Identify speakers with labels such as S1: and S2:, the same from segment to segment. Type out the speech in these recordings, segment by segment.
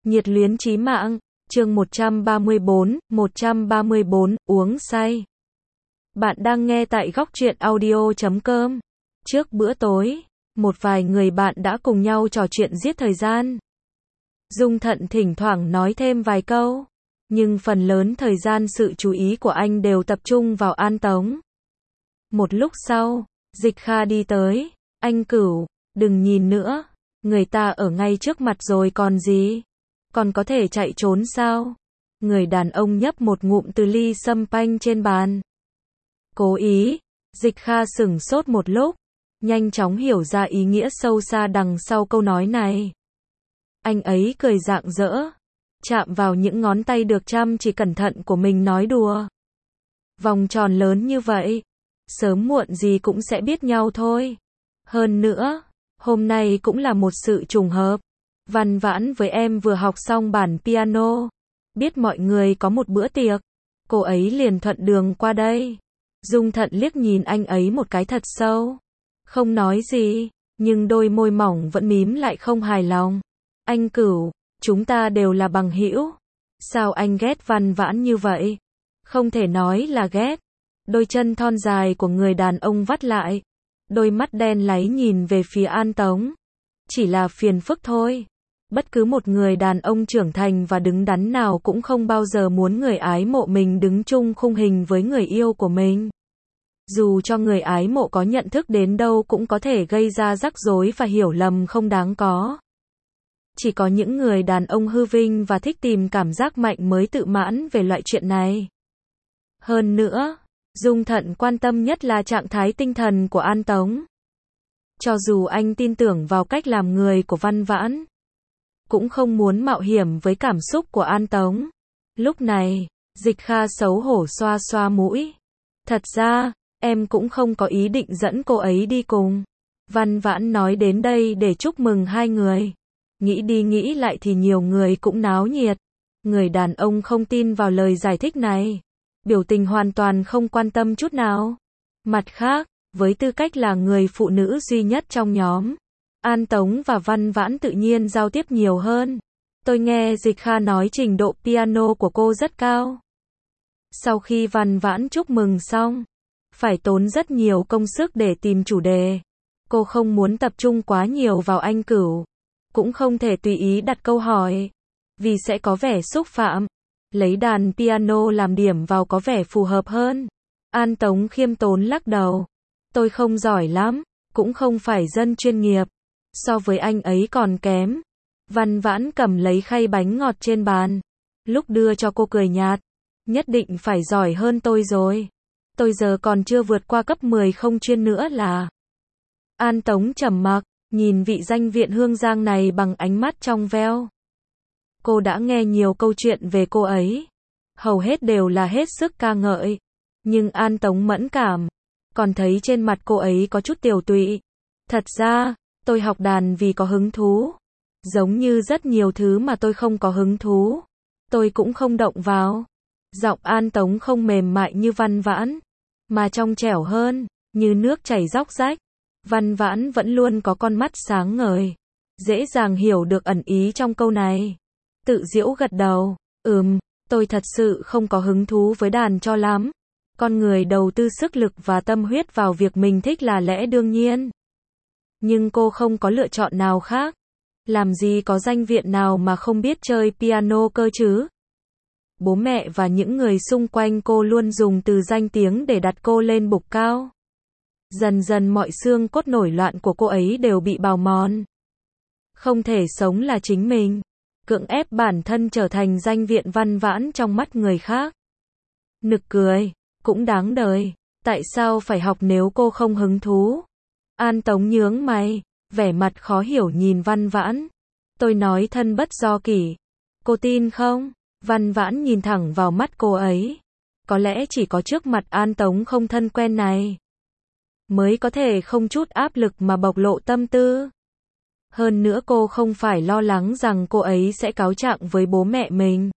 S1: Nhiệt luyến chí mạng, chương 134, uống say. Bạn đang nghe tại góc truyện audio.com. Trước bữa tối, một vài người bạn đã cùng nhau trò chuyện giết thời gian. Dung Thận thỉnh thoảng nói thêm vài câu, nhưng phần lớn thời gian sự chú ý của anh đều tập trung vào An Tống. Một lúc sau, Dịch Kha đi tới, anh Cửu, đừng nhìn nữa, người ta ở ngay trước mặt rồi còn gì, còn có thể chạy trốn sao? Người đàn ông nhấp một ngụm từ ly sâm panh trên bàn. Cố ý, Dịch Kha sửng sốt một lúc, nhanh chóng hiểu ra ý nghĩa sâu xa đằng sau câu nói này. Anh ấy cười rạng rỡ, chạm vào những ngón tay được chăm chỉ cẩn thận của mình nói đùa. Vòng tròn lớn như vậy, sớm muộn gì cũng sẽ biết nhau thôi. Hơn nữa, hôm nay cũng là một sự trùng hợp. Văn Vãn với em vừa học xong bản piano, biết mọi người có một bữa tiệc, cô ấy liền thuận đường qua đây. Dung Thận liếc nhìn anh ấy một cái thật sâu, không nói gì, nhưng đôi môi mỏng vẫn mím lại không hài lòng. Anh Cửu, chúng ta đều là bằng hữu, sao anh ghét Văn Vãn như vậy? Không thể nói là ghét. Đôi chân thon dài của người đàn ông vắt lại, đôi mắt đen láy nhìn về phía An Tống. Chỉ là phiền phức thôi. Bất cứ một người đàn ông trưởng thành và đứng đắn nào cũng không bao giờ muốn người ái mộ mình đứng chung khung hình với người yêu của mình. Dù cho người ái mộ có nhận thức đến đâu cũng có thể gây ra rắc rối và hiểu lầm không đáng có. Chỉ có những người đàn ông hư vinh và thích tìm cảm giác mạnh mới tự mãn về loại chuyện này. Hơn nữa, Dung Thận quan tâm nhất là trạng thái tinh thần của An Tống. Cho dù anh tin tưởng vào cách làm người của Văn Vãn, cũng không muốn mạo hiểm với cảm xúc của An Tống. Lúc này, Dịch Kha xấu hổ xoa xoa mũi. Thật ra, em cũng không có ý định dẫn cô ấy đi cùng. Văn Vãn nói đến đây để chúc mừng hai người. Nghĩ đi nghĩ lại thì nhiều người cũng náo nhiệt. Người đàn ông không tin vào lời giải thích này. Biểu tình hoàn toàn không quan tâm chút nào. Mặt khác, với tư cách là người phụ nữ duy nhất trong nhóm, An Tống và Văn Vãn tự nhiên giao tiếp nhiều hơn. Tôi nghe Dịch Kha nói trình độ piano của cô rất cao. Sau khi Văn Vãn chúc mừng xong, phải tốn rất nhiều công sức để tìm chủ đề. Cô không muốn tập trung quá nhiều vào anh Cửu, cũng không thể tùy ý đặt câu hỏi, vì sẽ có vẻ xúc phạm. Lấy đàn piano làm điểm vào có vẻ phù hợp hơn. An Tống khiêm tốn lắc đầu. Tôi không giỏi lắm, cũng không phải dân chuyên nghiệp. So với anh ấy còn kém. Văn Vãn cầm lấy khay bánh ngọt trên bàn. Lúc đưa cho cô cười nhạt. Nhất định phải giỏi hơn tôi rồi. Tôi giờ còn chưa vượt qua cấp 10 không chuyên nữa là. An Tống trầm mặc, nhìn vị danh viện Hương Giang này bằng ánh mắt trong veo. Cô đã nghe nhiều câu chuyện về cô ấy. Hầu hết đều là hết sức ca ngợi. Nhưng An Tống mẫn cảm. Còn thấy trên mặt cô ấy có chút tiều tụy. Thật ra, tôi học đàn vì có hứng thú. Giống như rất nhiều thứ mà tôi không có hứng thú, tôi cũng không động vào. Giọng An Tống không mềm mại như Văn Vãn, mà trong trẻo hơn, như nước chảy róc rách. Văn Vãn vẫn luôn có con mắt sáng ngời, dễ dàng hiểu được ẩn ý trong câu này. Tự giễu gật đầu, tôi thật sự không có hứng thú với đàn cho lắm. Con người đầu tư sức lực và tâm huyết vào việc mình thích là lẽ đương nhiên. Nhưng cô không có lựa chọn nào khác. Làm gì có danh viện nào mà không biết chơi piano cơ chứ? Bố mẹ và những người xung quanh cô luôn dùng từ danh tiếng để đặt cô lên bục cao. Dần dần mọi xương cốt nổi loạn của cô ấy đều bị bào mòn. Không thể sống là chính mình. Cưỡng ép bản thân trở thành danh viện Văn Vãn trong mắt người khác. Nực cười, cũng đáng đời. Tại sao phải học nếu cô không hứng thú? An Tống nhướng mày, vẻ mặt khó hiểu nhìn Văn Vãn. Tôi nói thân bất do kỷ. Cô tin không? Văn Vãn nhìn thẳng vào mắt cô ấy. Có lẽ chỉ có trước mặt An Tống không thân quen này, mới có thể không chút áp lực mà bộc lộ tâm tư. Hơn nữa cô không phải lo lắng rằng cô ấy sẽ cáo trạng với bố mẹ mình.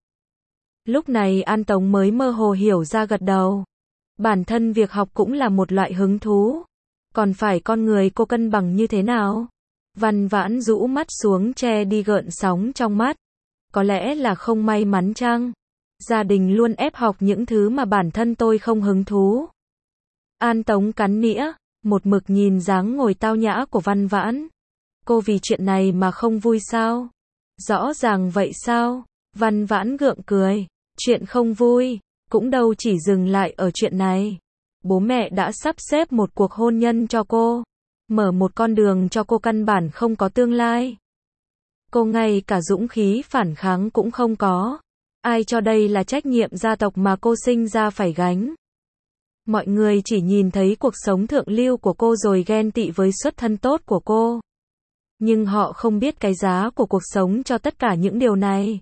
S1: Lúc này An Tống mới mơ hồ hiểu ra gật đầu. Bản thân việc học cũng là một loại hứng thú. Còn phải con người cô cân bằng như thế nào? Văn Vãn rũ mắt xuống che đi gợn sóng trong mắt. Có lẽ là không may mắn chăng? Gia đình luôn ép học những thứ mà bản thân tôi không hứng thú. An Tống cắn nĩa, một mực nhìn dáng ngồi tao nhã của Văn Vãn. Cô vì chuyện này mà không vui sao? Rõ ràng vậy sao? Văn Vãn gượng cười. Chuyện không vui, cũng đâu chỉ dừng lại ở chuyện này. Bố mẹ đã sắp xếp một cuộc hôn nhân cho cô. Mở một con đường cho cô căn bản không có tương lai. Cô ngay cả dũng khí phản kháng cũng không có. Ai cho đây là trách nhiệm gia tộc mà cô sinh ra phải gánh. Mọi người chỉ nhìn thấy cuộc sống thượng lưu của cô rồi ghen tị với xuất thân tốt của cô. Nhưng họ không biết cái giá của cuộc sống cho tất cả những điều này.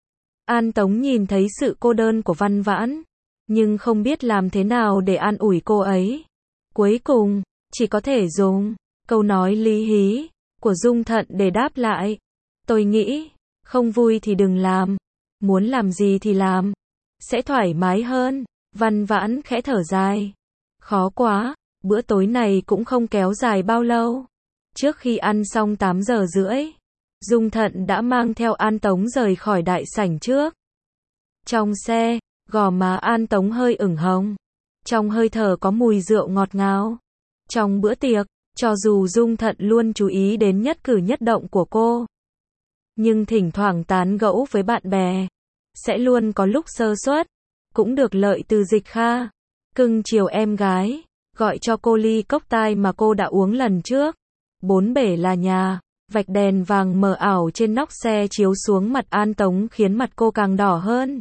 S1: An Tống nhìn thấy sự cô đơn của Văn Vãn, nhưng không biết làm thế nào để an ủi cô ấy. Cuối cùng, chỉ có thể dùng câu nói lý hí của Dung Thận để đáp lại. Tôi nghĩ, không vui thì đừng làm, muốn làm gì thì làm, sẽ thoải mái hơn. Văn Vãn khẽ thở dài. Khó quá, bữa tối này cũng không kéo dài bao lâu. Trước khi ăn xong 8 giờ rưỡi, Dung Thận đã mang theo An Tống rời khỏi đại sảnh trước. Trong xe, gò má An Tống hơi ửng hồng. Trong hơi thở có mùi rượu ngọt ngào. Trong bữa tiệc, cho dù Dung Thận luôn chú ý đến nhất cử nhất động của cô, nhưng thỉnh thoảng tán gẫu với bạn bè, sẽ luôn có lúc sơ suất. Cũng được lợi từ Dịch Kha. Cưng chiều em gái, gọi cho cô ly cốc tai mà cô đã uống lần trước. Bốn bể là nhà, vạch đèn vàng mờ ảo trên nóc xe chiếu xuống mặt An Tống khiến mặt cô càng đỏ hơn.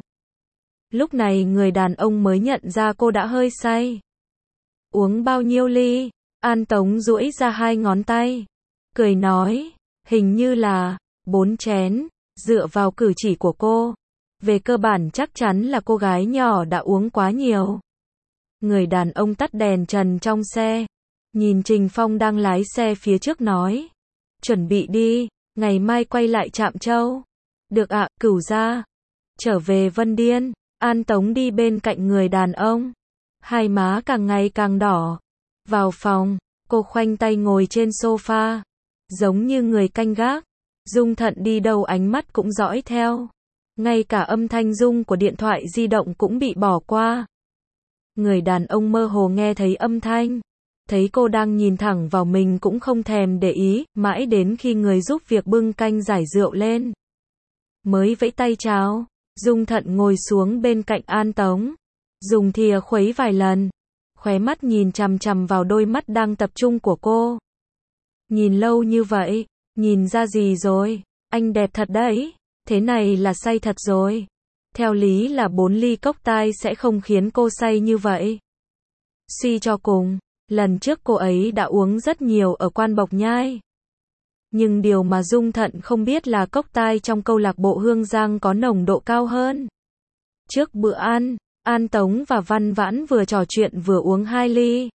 S1: Lúc này người đàn ông mới nhận ra cô đã hơi say. Uống bao nhiêu ly? An Tống duỗi ra 2 ngón tay, cười nói, hình như là 4 chén, dựa vào cử chỉ của cô. Về cơ bản chắc chắn là cô gái nhỏ đã uống quá nhiều. Người đàn ông tắt đèn trần trong xe, nhìn Trình Phong đang lái xe phía trước nói, chuẩn bị đi, ngày mai quay lại Trạm Châu. Được ạ, Cửu gia. Trở về Vân Điên, An Tống đi bên cạnh người đàn ông, hai má càng ngày càng đỏ. Vào phòng, cô khoanh tay ngồi trên sofa, giống như người canh gác. Dung Thận đi đâu ánh mắt cũng dõi theo. Ngay cả âm thanh rung của điện thoại di động cũng bị bỏ qua. Người đàn ông mơ hồ nghe thấy âm thanh, thấy cô đang nhìn thẳng vào mình cũng không thèm để ý, mãi đến khi người giúp việc bưng canh giải rượu lên, mới vẫy tay chào. Dung Thận ngồi xuống bên cạnh An Tống, dùng thìa khuấy vài lần, khóe mắt nhìn chằm chằm vào đôi mắt đang tập trung của cô. Nhìn lâu như vậy, nhìn ra gì rồi? Anh đẹp thật đấy. Thế này là say thật rồi. Theo lý là 4 ly cốc tai sẽ không khiến cô say như vậy. Suy cho cùng, lần trước cô ấy đã uống rất nhiều ở Quan Bộc Nhai. Nhưng điều mà Dung Thận không biết là cốc tai trong câu lạc bộ Hương Giang có nồng độ cao hơn. Trước bữa ăn, An Tống và Văn Vãn vừa trò chuyện vừa uống 2 ly.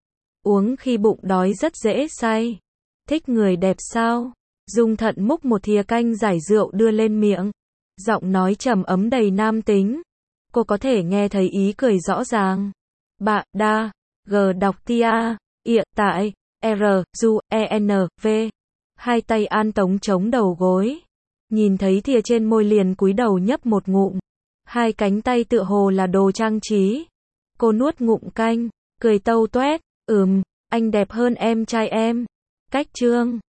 S1: Uống khi bụng đói rất dễ say. Thích người đẹp sao? Dung Thận múc một thìa canh giải rượu đưa lên miệng. Giọng nói trầm ấm đầy nam tính. Cô có thể nghe thấy ý cười rõ ràng. Bạ, đa, g đọc tia, ịa, tại, r, du, en, v. Hai tay An Tống chống đầu gối. Nhìn thấy thìa trên môi liền cúi đầu nhấp một ngụm. Hai cánh tay tựa hồ là đồ trang trí. Cô nuốt ngụm canh, cười tâu toét. Anh đẹp hơn em trai em. Cách trương.